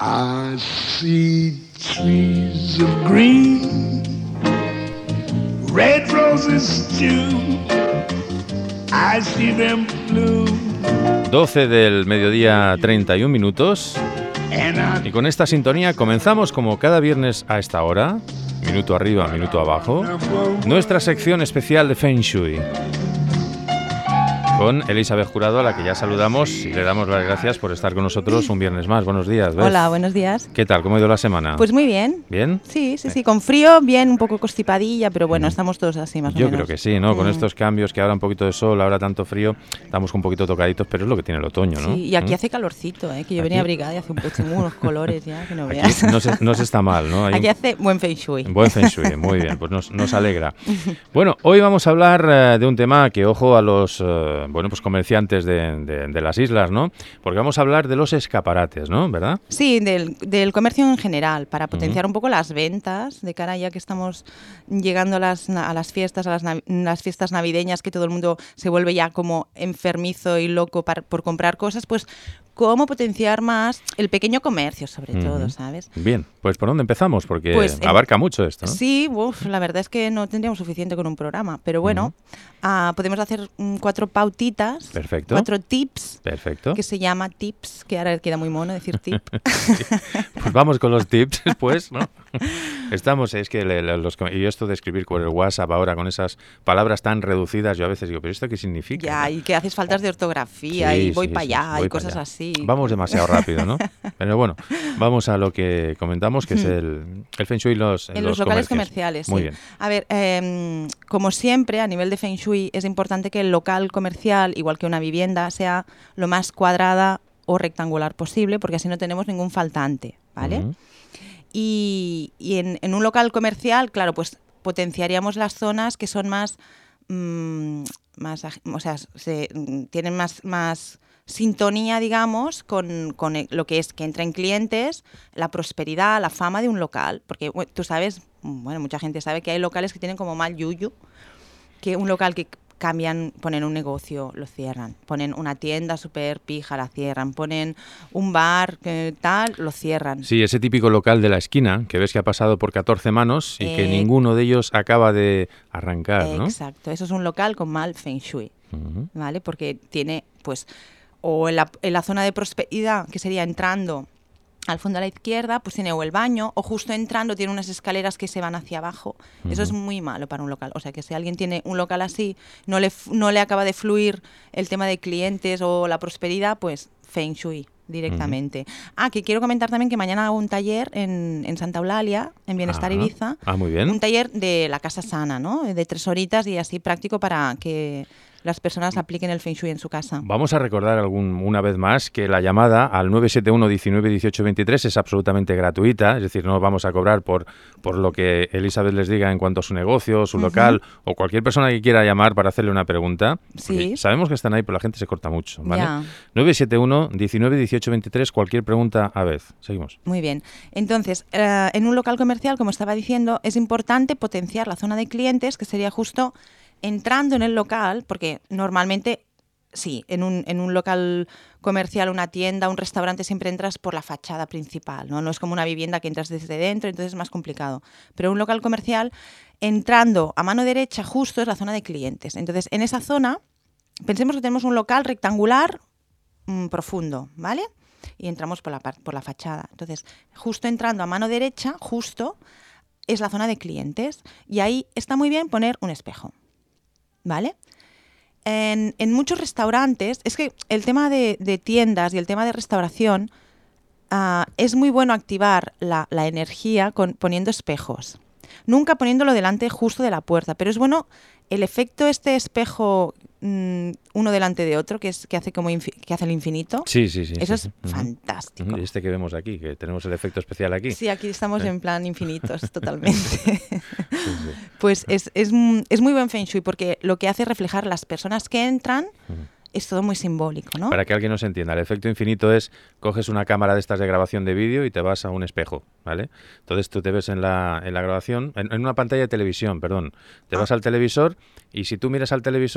I see trees of green, red roses too. I see them blue. 12 del mediodía, 31 minutos. Y con esta sintonía comenzamos como cada viernes a esta hora, minuto arriba, minuto abajo, nuestra sección especial de Feng Shui. Con Elizabeth Jurado, a la que ya saludamos y le damos las gracias por estar con nosotros un viernes más. Buenos días, Beth. Hola, buenos días. ¿Qué tal? ¿Cómo ha ido la semana? Pues muy bien. ¿Bien? Sí, con frío, bien, un poco constipadilla, pero bueno, estamos todos así más o menos. Yo creo que sí, ¿no? Con estos cambios, que ahora un poquito de sol, ahora tanto frío, estamos un poquito tocaditos, pero es lo que tiene el otoño, ¿no? Sí, y aquí hace calorcito, que yo venía abrigada y hace unos colores ya, que no veas. No se está mal, ¿no? Aquí hace buen Feng Shui. Buen Feng Shui, muy bien, pues nos alegra. Bueno, hoy vamos a hablar de un tema que, ojo a los pues comerciantes de las islas, ¿no? Porque vamos a hablar de los escaparates, ¿no? ¿Verdad? Sí, del comercio en general, para potenciar un poco las ventas, de cara ya que estamos llegando a las fiestas, las fiestas navideñas, que todo el mundo se vuelve ya como enfermizo y loco por comprar cosas, pues cómo potenciar más el pequeño comercio, sobre todo, ¿sabes? Bien, pues ¿por dónde empezamos? Porque pues, abarca mucho esto, ¿no? Sí, la verdad es que no tendríamos suficiente con un programa, pero bueno, podemos hacer 4 pautitas, perfecto, 4 tips, perfecto, que se llama tips, que ahora queda muy mono decir tip. Pues vamos con los tips, pues, ¿no? Estamos, es que y esto de escribir con el WhatsApp ahora, con esas palabras tan reducidas, yo a veces digo, ¿pero esto qué significa? Ya, y que haces faltas de ortografía y voy para allá y cosas así. Vamos demasiado rápido, ¿no? Pero bueno, vamos a lo que comentamos, que es el Feng Shui en los locales comerciales. Muy sí. bien. A ver, como siempre, a nivel de Feng Shui, es importante que el local comercial, igual que una vivienda, sea lo más cuadrada o rectangular posible, porque así no tenemos ningún faltante, ¿vale? Y en un local comercial, claro, pues potenciaríamos las zonas que son más o sea, tienen más sintonía, digamos, con lo que es que entren clientes, la prosperidad, la fama de un local. Porque tú sabes, bueno, mucha gente sabe que hay locales que tienen como mal yuyu, que un local que cambian, ponen un negocio, lo cierran. Ponen una tienda súper pija, la cierran. Ponen un bar, tal, lo cierran. Sí, ese típico local de la esquina, que ves que ha pasado por 14 manos y que ninguno de ellos acaba de arrancar, ¿no? Exacto, eso es un local con mal Feng Shui, ¿vale? Porque tiene, pues, o en la zona de prosperidad, que sería entrando al fondo a la izquierda, pues tiene o el baño, o justo entrando tiene unas escaleras que se van hacia abajo. Eso es muy malo para un local. O sea, que si alguien tiene un local así, no le acaba de fluir el tema de clientes o la prosperidad, pues Feng Shui directamente. Que quiero comentar también que mañana hago un taller en Santa Eulalia, en Bienestar Ibiza. Muy bien. Un taller de la casa sana, ¿no? De 3 horitas y así práctico para que las personas apliquen el Feng Shui en su casa. Vamos a recordar una vez más que la llamada al 971 19 18 23 es absolutamente gratuita, es decir, no vamos a cobrar por lo que Elizabeth les diga en cuanto a su negocio, su local o cualquier persona que quiera llamar para hacerle una pregunta. Sí. Sabemos que están ahí, pero la gente se corta mucho, ¿vale? Ya. 971 19 18 23, cualquier pregunta a vez. Seguimos. Muy bien. Entonces, en un local comercial, como estaba diciendo, es importante potenciar la zona de clientes, que sería justo entrando en el local, porque normalmente, sí, en un local comercial, una tienda, un restaurante, siempre entras por la fachada principal, ¿no? No es como una vivienda que entras desde dentro, entonces es más complicado. Pero un local comercial, entrando a mano derecha justo es la zona de clientes. Entonces, en esa zona, pensemos que tenemos un local rectangular profundo, ¿vale? Y entramos por la fachada. Entonces, justo entrando a mano derecha, justo, es la zona de clientes. Y ahí está muy bien poner un espejo, ¿vale? En muchos restaurantes, es que el tema de tiendas y el tema de restauración, es muy bueno activar la energía poniendo espejos. Nunca poniéndolo delante justo de la puerta, pero es bueno el efecto espejo uno delante de otro, que hace que hace el infinito. Sí. Eso es fantástico. Este que vemos aquí, que tenemos el efecto especial aquí. Sí, aquí estamos en plan infinitos, totalmente. Pues es muy buen Feng Shui, porque lo que hace es reflejar las personas que entran. Es todo muy simbólico, ¿no? Para que alguien nos entienda, el efecto infinito es, coges una cámara de estas de grabación de vídeo y te vas a un espejo, ¿vale? Entonces tú te ves en la grabación, en una pantalla de televisión, perdón. Te vas al televisor y si tú miras al televisor,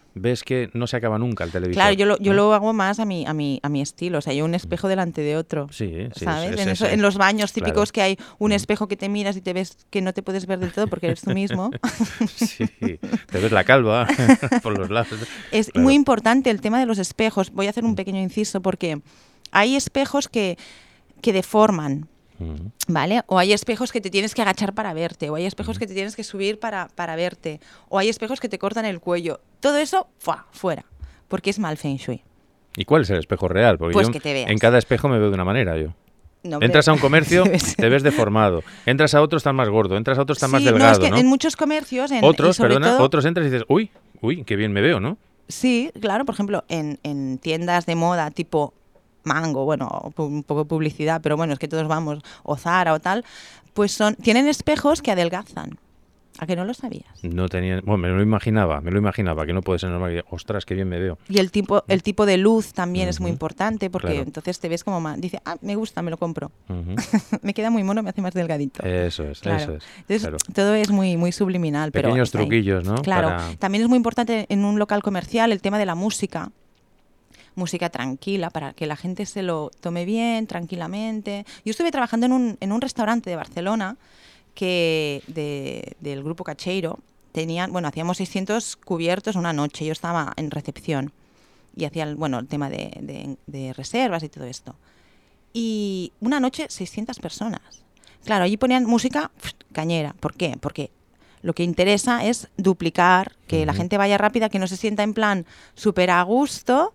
ves que no se acaba nunca el televisor. Claro, yo lo hago más a mi estilo. O sea, hay un espejo delante de otro. Sí, ¿sabes? En los baños típicos claro. que hay un espejo que te miras y te ves que no te puedes ver del todo porque eres tú mismo. Sí, te ves la calva por los lados. Es Claro. muy importante el tema de los espejos. Voy a hacer un pequeño inciso porque hay espejos que deforman. ¿Vale? O hay espejos que te tienes que agachar para verte, o hay espejos que te tienes que subir para verte, o hay espejos que te cortan el cuello. Todo eso, fuera, porque es mal feng shui. ¿Y cuál es el espejo real? Porque Pues yo que te veas. en cada espejo me veo de una manera yo. No, hombre. Entras a un comercio, te ves deformado. Entras a otro, estás más gordo. Entras a otro, estás más Sí, delgado, no, es que ¿no? en muchos comercios, Otros, y sobre todo, otros entras y dices, uy, qué bien me veo, ¿no? sí, claro, por ejemplo, en tiendas de moda tipo Mango, bueno, un poco de publicidad, pero bueno, es que todos vamos, o Zara o tal, pues tienen espejos que adelgazan. ¿A que no lo sabías? No tenía, bueno, me lo imaginaba, que no puede ser normal. Que, ostras, qué bien me veo. Y el tipo de luz también es muy importante, porque Claro. entonces te ves como más, dice, me gusta, me lo compro. Ujú. Me queda muy mono, me hace más delgadito. Eso es, Claro. eso es. Entonces, Claro. todo es muy, muy subliminal. Pequeños pero está ahí. truquillos, ¿no? Claro. Para- También es muy importante en un local comercial el tema de la música. Música tranquila, para que la gente se lo tome bien, tranquilamente. Yo estuve trabajando en un restaurante de Barcelona que del grupo Cacheiro. Hacíamos 600 cubiertos una noche. Yo estaba en recepción y hacía el tema de reservas y todo esto. Y una noche 600 personas. Claro, allí ponían música cañera. ¿Por qué? Porque lo que interesa es duplicar, que la gente vaya rápida, que no se sienta en plan súper a gusto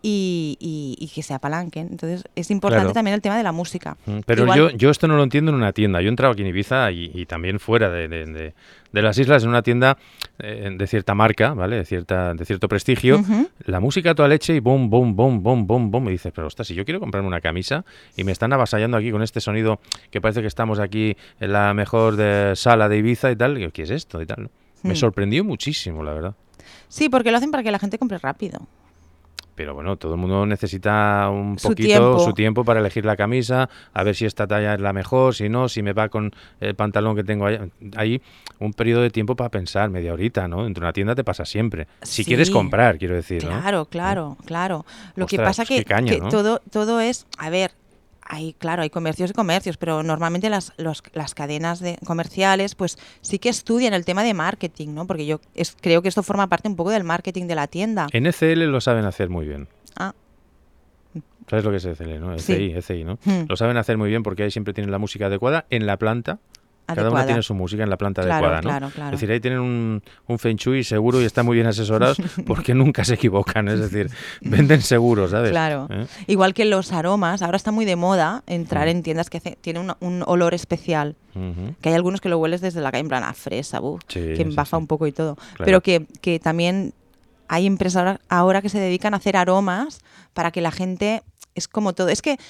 y que se apalanquen. Entonces es importante Claro. también el tema de la música. Pero Igual- yo esto no lo entiendo en una tienda. Yo he entrado aquí en Ibiza y también fuera de las islas, en una tienda de cierta marca, ¿vale? De cierto prestigio. Ujú. La música a toda leche y bom, bom, bom, bom, bom, bom. Y dices, pero ostras, si yo quiero comprarme una camisa y me están avasallando aquí con este sonido que parece que estamos aquí en la mejor sala de Ibiza y tal. Digo, ¿qué es esto? Y tal, ¿no? Me sorprendió muchísimo, la verdad. Sí, porque lo hacen para que la gente compre rápido. Pero bueno, todo el mundo necesita un Su poquito tiempo. su tiempo para elegir la camisa, a ver si esta talla es la mejor, si no, si me va con el pantalón que tengo ahí. Hay un periodo de tiempo para pensar, media horita, ¿no? Entre una tienda te pasa siempre. Si Sí. quieres comprar, quiero decir, ¿no? Claro, claro. Lo que Ostras, pasa pues qué caña, que ¿no? todo es, a ver, hay comercios y comercios, pero normalmente las cadenas comerciales pues sí que estudian el tema de marketing, ¿no? Porque creo que esto forma parte un poco del marketing de la tienda. En ECL lo saben hacer muy bien. Ah, ¿Sabes lo que es ECL, no? Sí. ECI, ¿no? Hmm. Lo saben hacer muy bien porque ahí siempre tienen la música adecuada en la planta. Cada adecuada. uno tiene su música en la planta Claro, adecuada, ¿no? claro. Es decir, ahí tienen un Feng Shui seguro y están muy bien asesorados porque nunca se equivocan. Es decir, venden seguros, ¿sabes? Claro. ¿Eh? Igual que los aromas, ahora está muy de moda entrar en tiendas que tienen un olor especial. Ujú. Que hay algunos que lo hueles desde la calle, en plan a fresa, Sí, que sí, embafa sí. un poco y todo. Claro. Pero que también hay empresas ahora que se dedican a hacer aromas para que la gente... Es como todo. Es que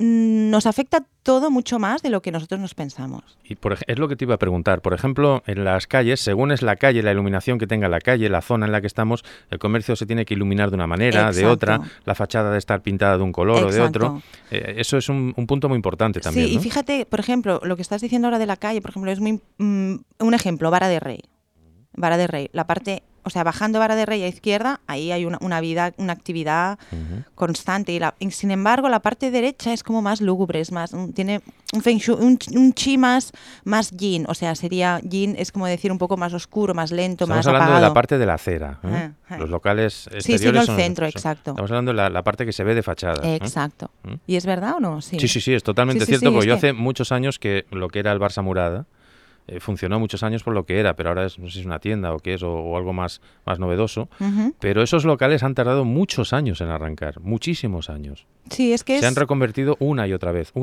nos afecta todo mucho más de lo que nosotros nos pensamos. Y es lo que te iba a preguntar. Por ejemplo, en las calles, según es la calle, la iluminación que tenga la calle, la zona en la que estamos, el comercio se tiene que iluminar de una manera, de Exacto. otra, la fachada debe estar pintada de un color o de otro. Exacto. Eso es un punto muy importante también, Sí, ¿no? y fíjate, por ejemplo, lo que estás diciendo ahora de la calle, por ejemplo, es muy un ejemplo, Vara de Rey. Vara de Rey, la parte, o sea, bajando Vara de Rey a izquierda, ahí hay una vida, una actividad constante. Y sin embargo, la parte derecha es como más lúgubre, es más, tiene un feng shui, un chi más yin, o sea, yin es como decir un poco más oscuro, más lento, Estamos más hablando apagado. de la parte de la acera. ¿eh? Los locales exteriores Sí, no el son- centro, son- exacto. Estamos hablando de la parte que se ve de fachada. ¿eh? Exacto. ¿Mm? ¿Y es verdad o no? Sí, Sí, es totalmente Sí, cierto, sí, porque es yo que- hace muchos años que lo que era el Barça Murada funcionó muchos años por lo que era, pero ahora no sé si es una tienda o qué es, o algo más novedoso. Ujú. Pero esos locales han tardado muchos años en arrancar, muchísimos años. Sí, es que Se han reconvertido una y otra vez,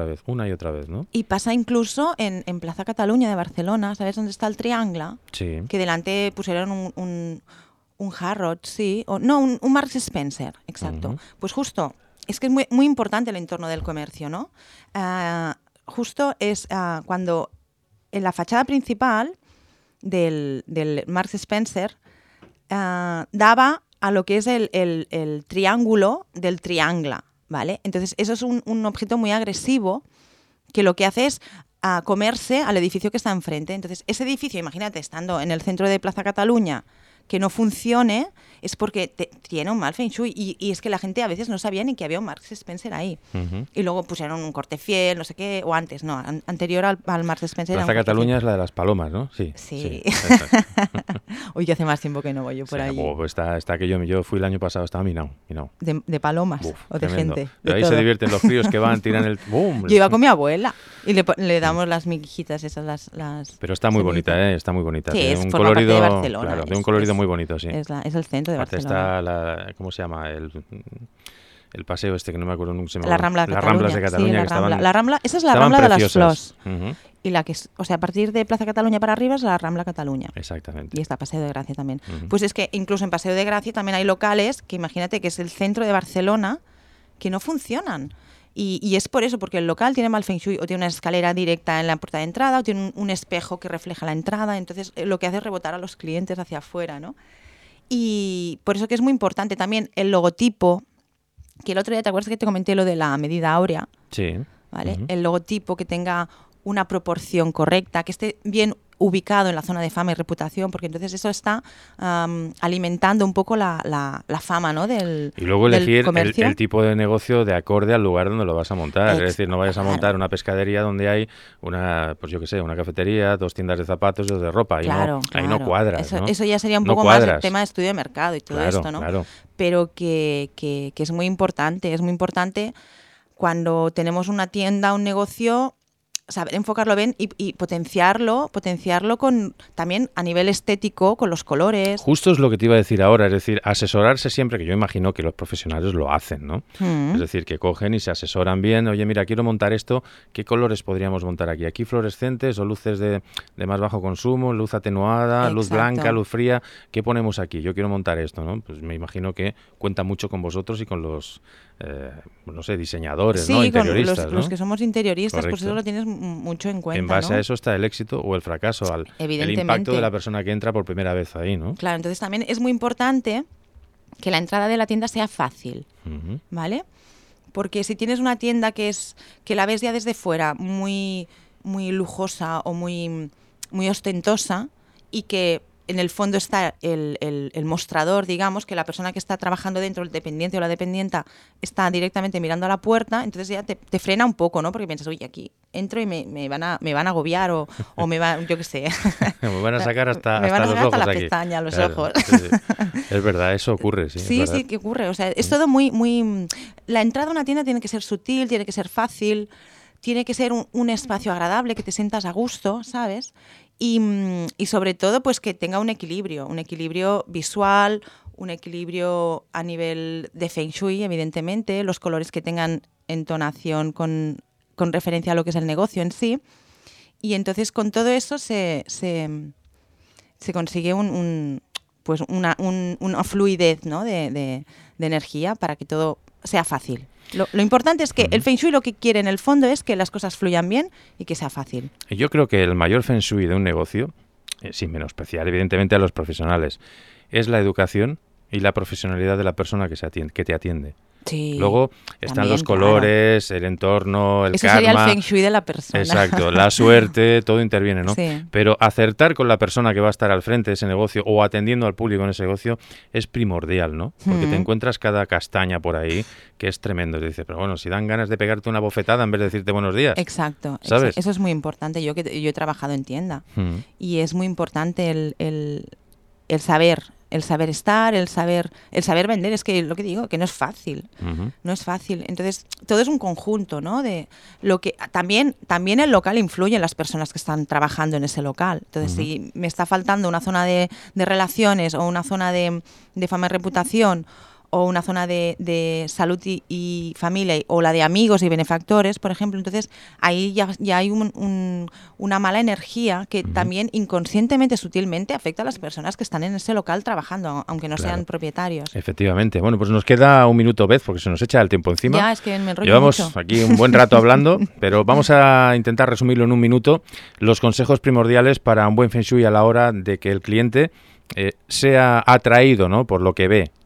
¿no? Y pasa incluso en Plaza Cataluña de Barcelona, ¿sabes dónde está el Triangle? Sí. Que delante pusieron un Harrods, sí, no, un Marks Spencer, exacto. Ujú. Pues justo, es que es muy, muy importante el entorno del comercio, ¿no? Justo es cuando en la fachada principal del Marks Spencer daba a lo que es el triángulo del triangle, ¿vale? Entonces, eso es un objeto muy agresivo que lo que hace es comerse al edificio que está enfrente. Entonces, ese edificio, imagínate, estando en el centro de Plaza Cataluña, que no funcione es porque tiene un mal feng shui. Y es que la gente a veces no sabía ni que había un Marks Spencer ahí. Y luego pusieron un corte fiel, no sé qué, o antes, no, anterior al Marks Spencer. Plaza Cataluña es la de las palomas, ¿no? Sí. Hoy que hace más tiempo que no voy yo por ahí. Pues está que yo fui el año pasado, estaba minado. De palomas o de tremendo. gente. Pero ahí se divierten los críos que van, tiran el... ¡Bum! Yo iba con mi abuela y le damos las mijitas esas, las Pero está muy bonita, ¿eh? Está muy bonita. Sí, tiene es un forma parte colorido, de Barcelona. claro, tiene un colorido muy bonito, sí. Es el centro de Aparte Barcelona. está ¿cómo se llama? El paseo que no me acuerdo nunca. La Rambla de Cataluña. Las Ramblas de Cataluña Sí, que estaban... La Rambla, esa es la Rambla de las Flors. Uh-huh. Y la que es, o sea, a partir de Plaza Cataluña para arriba es la Rambla Cataluña. Exactamente. Y está Paseo de Gracia también. Uh-huh. Pues es que incluso en Paseo de Gracia también hay locales que imagínate que es el centro de Barcelona que no funcionan. Y es por eso, porque el local tiene mal feng shui o tiene una escalera directa en la puerta de entrada o tiene un espejo que refleja la entrada. Entonces lo que hace es rebotar a los clientes hacia afuera, ¿no? Y por eso que es muy importante también el logotipo, que el otro día te acuerdas que te comenté lo de la medida áurea. Sí. ¿Vale? Uh-huh. El logotipo que tenga una proporción correcta, que esté bien ubicado en la zona de fama y reputación, porque entonces eso está alimentando un poco la fama, ¿no? del Y luego elegir comercio. el tipo de negocio de acorde al lugar donde lo vas a montar. Es decir, no vayas a montar claro. una pescadería donde hay una, pues yo qué sé, una cafetería, 2 tiendas de zapatos y 2 de ropa. Ahí, claro, ahí no cuadras, ¿no? Eso ya sería un no poco cuadras. más el tema de estudio de mercado y todo esto, ¿no? Claro. Pero que es muy importante cuando tenemos una tienda, un negocio, saber enfocarlo bien y potenciarlo también a nivel estético, con los colores. Justo es lo que te iba a decir ahora, es decir, asesorarse siempre, que yo imagino que los profesionales lo hacen, ¿no? Es decir, que cogen y se asesoran bien, oye, mira, quiero montar esto, ¿qué colores podríamos montar aquí? ¿Aquí fluorescentes o luces de más bajo consumo, luz atenuada, Exacto. luz blanca, luz fría? ¿Qué ponemos aquí? Yo quiero montar esto, ¿no? Pues me imagino que cuenta mucho con vosotros y con los, no sé, diseñadores, sí, ¿no? Interioristas, con los que somos interioristas, Correcto. pues eso lo tienes mucho en cuenta. En base ¿no? a eso está el éxito o el fracaso, el Evidentemente. impacto de la persona que entra por primera vez ahí, ¿no? Claro, entonces también es muy importante que la entrada de la tienda sea fácil, Uh-huh. ¿vale? Porque si tienes una tienda que la ves ya desde fuera muy, muy lujosa o muy, muy ostentosa y que en el fondo está el mostrador, digamos, que la persona que está trabajando dentro, el dependiente o la dependienta, está directamente mirando a la puerta, entonces ya te frena un poco, ¿no? Porque piensas, oye, aquí entro y me van a agobiar o me van, yo qué sé. Me van a sacar hasta me van a los sacar ojos hasta la aquí. pestaña, los Claro, ojos. Sí. Es verdad, eso ocurre, sí. Sí, sí, que ocurre. O sea, es todo muy, muy... La entrada a una tienda tiene que ser sutil, tiene que ser fácil, tiene que ser un espacio agradable, que te sientas a gusto, ¿sabes? Y sobre todo, pues que tenga un equilibrio visual, un equilibrio a nivel de Feng Shui, evidentemente, los colores que tengan entonación con referencia a lo que es el negocio en sí. Y entonces con todo eso se consigue una fluidez, ¿no? de energía para que todo sea fácil. Lo importante es que el Feng Shui lo que quiere en el fondo es que las cosas fluyan bien y que sea fácil. Yo creo que el mayor Feng Shui de un negocio, sin menospreciar evidentemente a los profesionales, es la educación y la profesionalidad de la persona que te atiende. Sí, luego están también, los colores, claro. El entorno, el Eso karma. sería el Feng Shui de la persona. Exacto, la suerte, todo interviene, ¿no? Sí. Pero acertar con la persona que va a estar al frente de ese negocio o atendiendo al público en ese negocio es primordial, ¿no? Porque te encuentras cada castaña por ahí que es tremendo. Y dices, pero bueno, si dan ganas de pegarte una bofetada en vez de decirte buenos días. Exacto, ¿sabes? Eso es muy importante. Yo he trabajado en tienda y es muy importante el saber estar, el saber vender. Es que lo que digo, que no es fácil. No es fácil. Entonces, todo es un conjunto, ¿no? De lo que también el local influye en las personas que están trabajando en ese local. Entonces, si me está faltando una zona de relaciones o una zona de fama y reputación o una zona de salud y familia o la de amigos y benefactores, por ejemplo, entonces ahí ya hay una mala energía que también inconscientemente, sutilmente afecta a las personas que están en ese local trabajando, aunque no sean propietarios. Efectivamente. Bueno, pues nos queda un minuto, Beth, porque se nos echa el tiempo encima. Ya, es que me enrollo Llevamos mucho. aquí un buen rato hablando, pero vamos a intentar resumirlo en un minuto. Los consejos primordiales para un buen Feng Shui a la hora de que el cliente sea atraído, ¿no?, por lo que ve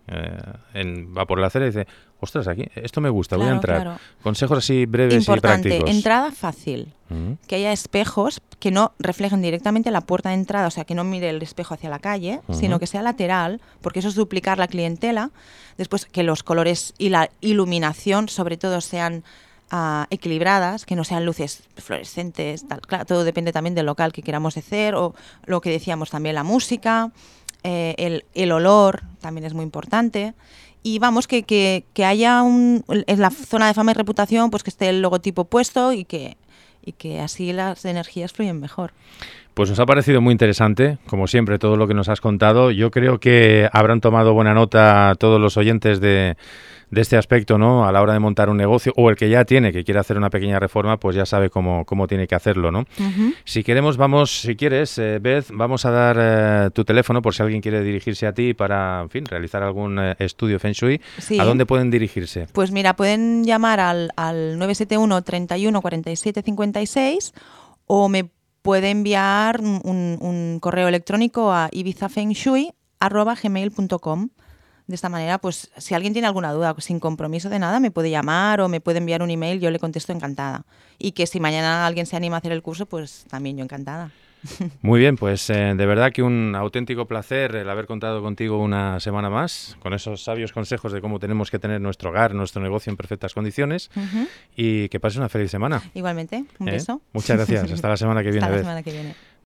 va por la acera y dice, ostras, aquí esto me gusta, voy a Claro, entrar. claro. Consejos así breves Importante, y prácticos. entrada fácil. Que haya espejos que no reflejen directamente la puerta de entrada, o sea, que no mire el espejo hacia la calle, sino que sea lateral, porque eso es duplicar la clientela. Después, que los colores y la iluminación, sobre todo, sean equilibradas, que no sean luces fluorescentes, tal. Claro, todo depende también del local que queramos hacer, o lo que decíamos también, la música, el olor también es muy importante. Y vamos, que haya en la zona de fama y reputación, pues que esté el logotipo puesto y que así las energías fluyen mejor. Pues nos ha parecido muy interesante, como siempre, todo lo que nos has contado. Yo creo que habrán tomado buena nota todos los oyentes de este aspecto, ¿no? A la hora de montar un negocio, o el que ya tiene, que quiere hacer una pequeña reforma, pues ya sabe cómo tiene que hacerlo, ¿no? Si quieres, Beth, vamos a dar tu teléfono por si alguien quiere dirigirse a ti para, en fin, realizar algún estudio Feng Shui. Sí. ¿A dónde pueden dirigirse? Pues mira, pueden llamar al 971 31 47 56 o me puede enviar un correo electrónico a ibizafengshui@gmail.com. De esta manera, pues si alguien tiene alguna duda, sin compromiso de nada, me puede llamar o me puede enviar un email, yo le contesto encantada. Y que si mañana alguien se anima a hacer el curso, pues también yo encantada. Muy bien, pues de verdad que un auténtico placer el haber contado contigo una semana más, con esos sabios consejos de cómo tenemos que tener nuestro hogar, nuestro negocio en perfectas condiciones, y que pases una feliz semana. Igualmente, un beso. Muchas gracias, hasta la semana que viene. Hasta la semana que viene.